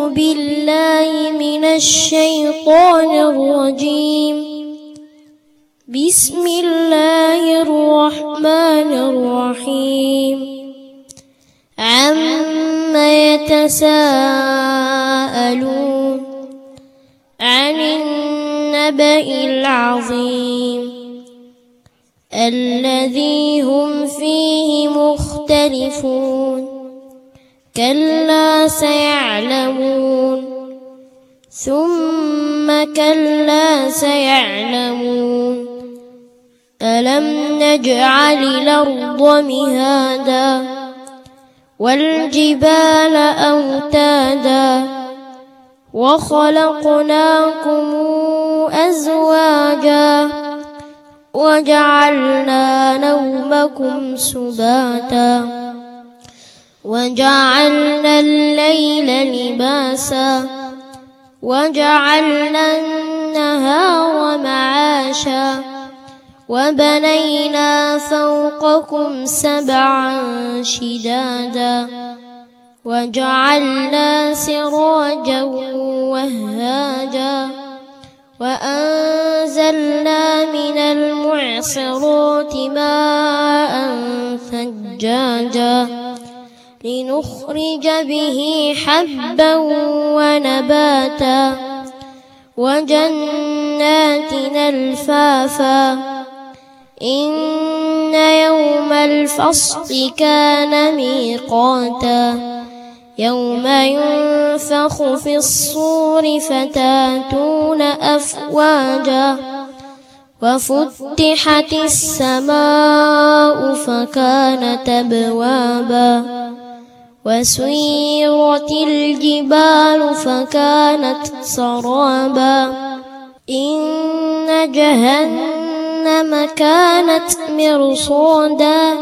بالله من الشيطان الرجيم. بسم الله الرحمن الرحيم. عما يتساءلون عن النبأ العظيم الذي هم فيه مختلفون. كلا سيعلمون ثم كلا سيعلمون. ألم نجعل الأرض مهادا والجبال أوتادا وخلقناكم أزواجا وجعلنا نومكم سباتا وجعلنا الليل لباسا وجعلنا النهار معاشا وبنينا فوقكم سبعا شدادا وجعلنا سراجا وهاجا وأنزلنا من المعصرات ماء ثجاجا لنخرج به حبا ونباتا وجنات ألفافا. إن يوم الفصل كان ميقاتا يوم ينفخ في الصور فتاتون أفواجا وفتحت السماء فكانت أبوابا وسيرت الجبال فكانت سرابا. إن جهنم كانت مرصادا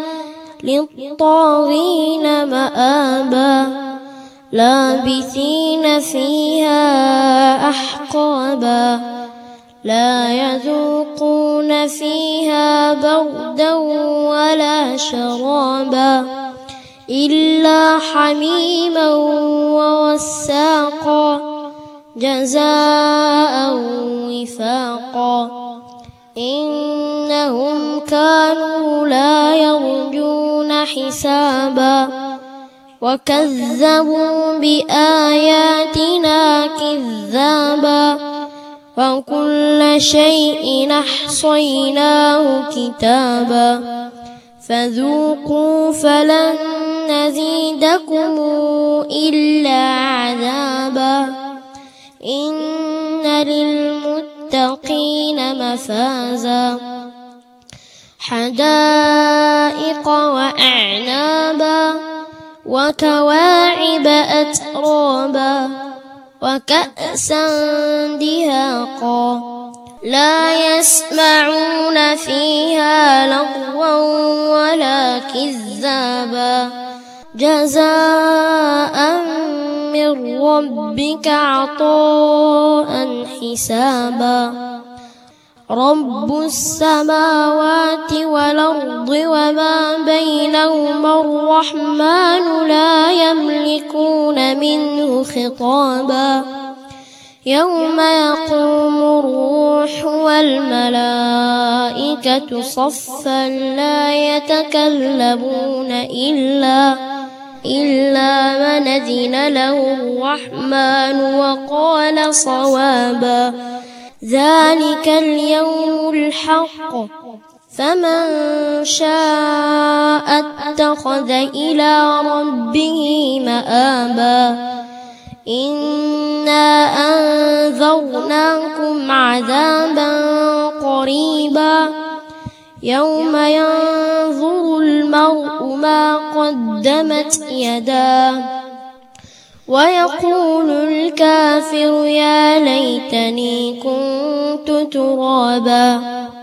للطاغين مآبا لابثين فيها أحقابا لا يذوقون فيها بردا ولا شرابا إلا حميما وغساقا جزاء وفاقا. إنهم كانوا لا يرجون حسابا وكذبوا بآياتنا كذابا وكل شيء أحصيناه كتابا فذوقوا فلن نزيدكم إلا عذابا. إن للمتقين مفازا حدائق وأعنابا وكواعب أترابا وكأسا دهاقا لا يسمعون فيها لغوا ولا كذابا جزاء من ربك عطاء حسابا. رب السماوات والأرض وما بينهما الرحمن لا يملكون منه خطابا. يوم يقوم الروح والملائكة صفا لا يتكلمون إلا من أذن له الرحمن وقال صوابا. ذلك اليوم الحق فمن شاء اتخذ إلى ربه مآبا. إنا أنذرناكم عذابا قريبا يوم ينظر المرء ما قدمت يداه ويقول الكافر يا ليتني كنت ترابا.